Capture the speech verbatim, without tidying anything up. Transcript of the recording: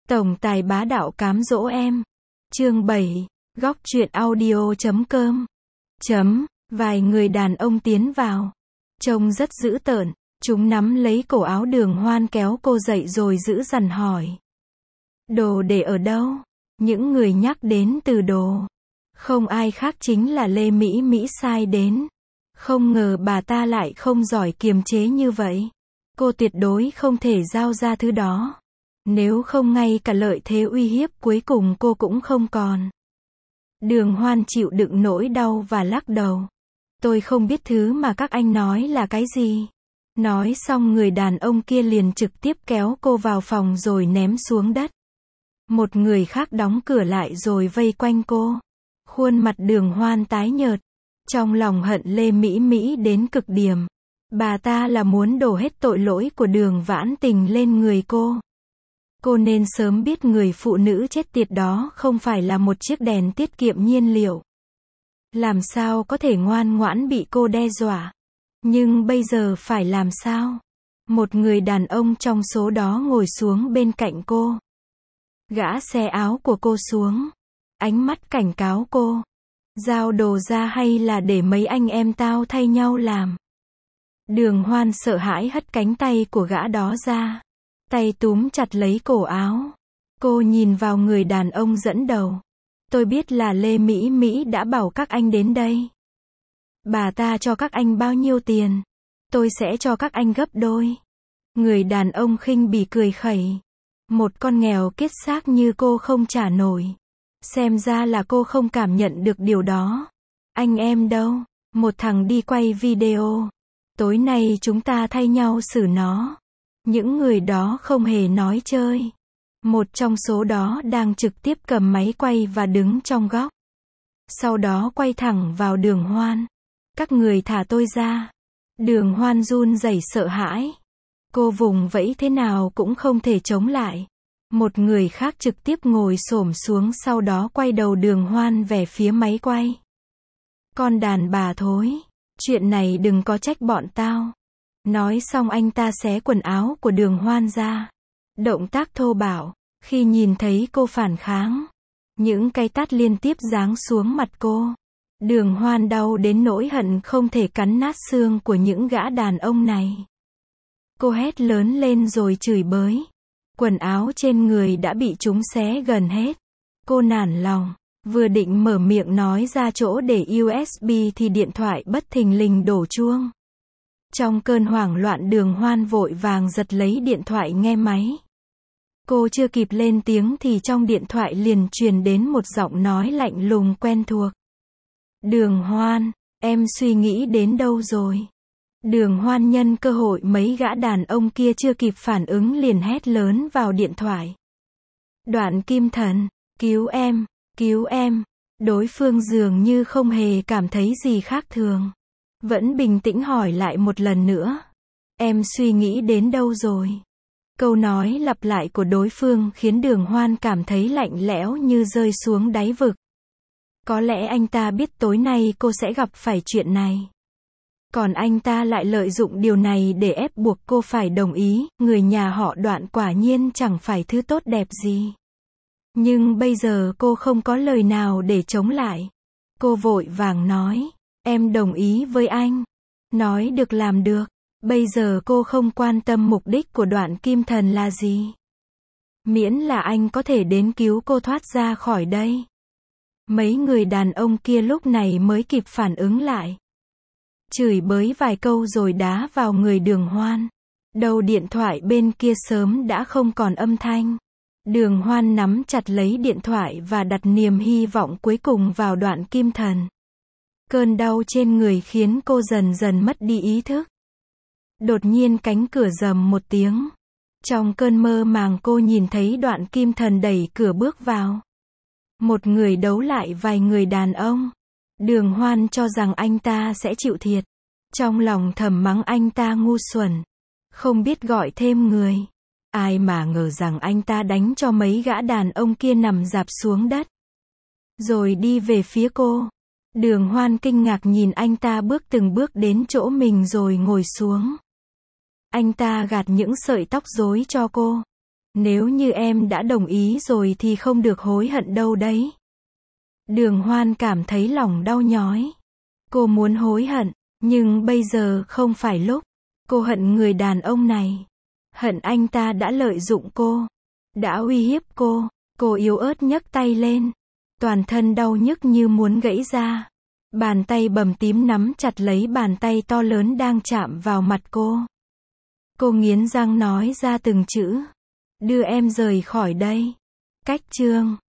Tổng tài bá đạo cám dỗ em. Chương bảy. Góc truyện audio chấm com. Chấm. Vài người đàn ông tiến vào. Trông rất dữ tợn. Chúng nắm lấy cổ áo Đường Hoan kéo cô dậy rồi giữ dằn hỏi. Đồ để ở đâu? Những người nhắc đến từ đồ. Không ai khác chính là Lê Mỹ Mỹ sai đến. Không ngờ bà ta lại không giỏi kiềm chế như vậy. Cô tuyệt đối không thể giao ra thứ đó. Nếu không ngay cả lợi thế uy hiếp cuối cùng cô cũng không còn. Đường Hoan chịu đựng nỗi đau và lắc đầu. Tôi không biết thứ mà các anh nói là cái gì. Nói xong người đàn ông kia liền trực tiếp kéo cô vào phòng rồi ném xuống đất. Một người khác đóng cửa lại rồi vây quanh cô. Khuôn mặt Đường Hoan tái nhợt. Trong lòng hận Lê Mỹ Mỹ đến cực điểm. Bà ta là muốn đổ hết tội lỗi của Đường Vãn Tình lên người cô. Cô nên sớm biết người phụ nữ chết tiệt đó không phải là một chiếc đèn tiết kiệm nhiên liệu. Làm sao có thể ngoan ngoãn bị cô đe dọa. Nhưng bây giờ phải làm sao? Một người đàn ông trong số đó ngồi xuống bên cạnh cô. Gã xé áo của cô xuống. Ánh mắt cảnh cáo cô. Giao đồ ra hay là để mấy anh em tao thay nhau làm? Đường Hoan sợ hãi hất cánh tay của gã đó ra. Tay túm chặt lấy cổ áo. Cô nhìn vào người đàn ông dẫn đầu. Tôi biết là Lê Mỹ Mỹ đã bảo các anh đến đây. Bà ta cho các anh bao nhiêu tiền? Tôi sẽ cho các anh gấp đôi. Người đàn ông khinh bỉ cười khẩy. Một con nghèo kiết xác như cô không trả nổi. Xem ra là cô không cảm nhận được điều đó. Anh em đâu? Một thằng đi quay video. Tối nay chúng ta thay nhau xử nó. Những người đó không hề nói chơi. Một trong số đó đang trực tiếp cầm máy quay và đứng trong góc. Sau đó quay thẳng vào Đường Hoan. Các người thả tôi ra. Đường Hoan run rẩy sợ hãi. Cô vùng vẫy thế nào cũng không thể chống lại. Một người khác trực tiếp ngồi xổm xuống sau đó quay đầu Đường Hoan về phía máy quay. Con đàn bà thối. Chuyện này đừng có trách bọn tao. Nói xong anh ta xé quần áo của Đường Hoan ra. Động tác thô bạo. Khi nhìn thấy cô phản kháng. Những cái tát liên tiếp giáng xuống mặt cô. Đường Hoan đau đến nỗi hận không thể cắn nát xương của những gã đàn ông này. Cô hét lớn lên rồi chửi bới. Quần áo trên người đã bị chúng xé gần hết. Cô nản lòng. Vừa định mở miệng nói ra chỗ để u ét bê thì điện thoại bất thình lình đổ chuông. Trong cơn hoảng loạn Đường Hoan vội vàng giật lấy điện thoại nghe máy. Cô chưa kịp lên tiếng thì trong điện thoại liền truyền đến một giọng nói lạnh lùng quen thuộc. Đường Hoan, em suy nghĩ đến đâu rồi? Đường Hoan nhân cơ hội mấy gã đàn ông kia chưa kịp phản ứng liền hét lớn vào điện thoại. Đoạn Kim Thần, cứu em, cứu em. Đối phương dường như không hề cảm thấy gì khác thường. Vẫn bình tĩnh hỏi lại một lần nữa. Em suy nghĩ đến đâu rồi? Câu nói lặp lại của đối phương khiến Đường Hoan cảm thấy lạnh lẽo như rơi xuống đáy vực. Có lẽ anh ta biết tối nay cô sẽ gặp phải chuyện này. Còn anh ta lại lợi dụng điều này để ép buộc cô phải đồng ý. Người nhà họ Đoạn quả nhiên chẳng phải thứ tốt đẹp gì. Nhưng bây giờ cô không có lời nào để chống lại. Cô vội vàng nói. Em đồng ý với anh. Nói được làm được. Bây giờ cô không quan tâm mục đích của Đoạn Kim Thần là gì. Miễn là anh có thể đến cứu cô thoát ra khỏi đây. Mấy người đàn ông kia lúc này mới kịp phản ứng lại. Chửi bới vài câu rồi đá vào người Đường Hoan. Đầu điện thoại bên kia sớm đã không còn âm thanh. Đường Hoan nắm chặt lấy điện thoại và đặt niềm hy vọng cuối cùng vào Đoạn Kim Thần. Cơn đau trên người khiến cô dần dần mất đi ý thức. Đột nhiên cánh cửa rầm một tiếng. Trong cơn mơ màng cô nhìn thấy Đoạn Kim Thần đẩy cửa bước vào. Một người đấu lại vài người đàn ông. Đường Hoan cho rằng anh ta sẽ chịu thiệt. Trong lòng thầm mắng anh ta ngu xuẩn. Không biết gọi thêm người. Ai mà ngờ rằng anh ta đánh cho mấy gã đàn ông kia nằm rạp xuống đất. Rồi đi về phía cô. Đường Hoan kinh ngạc nhìn anh ta bước từng bước đến chỗ mình rồi ngồi xuống. Anh ta gạt những sợi tóc rối cho cô. Nếu như em đã đồng ý rồi thì không được hối hận đâu đấy. Đường Hoan cảm thấy lòng đau nhói. Cô muốn hối hận, nhưng bây giờ không phải lúc. Cô hận người đàn ông này. Hận anh ta đã lợi dụng cô, đã uy hiếp cô. Cô yếu ớt nhấc tay lên. Toàn thân đau nhức như muốn gãy ra. Bàn tay bầm tím nắm chặt lấy bàn tay to lớn đang chạm vào mặt cô. Cô nghiến răng nói ra từng chữ. Đưa em rời khỏi đây. Cách chương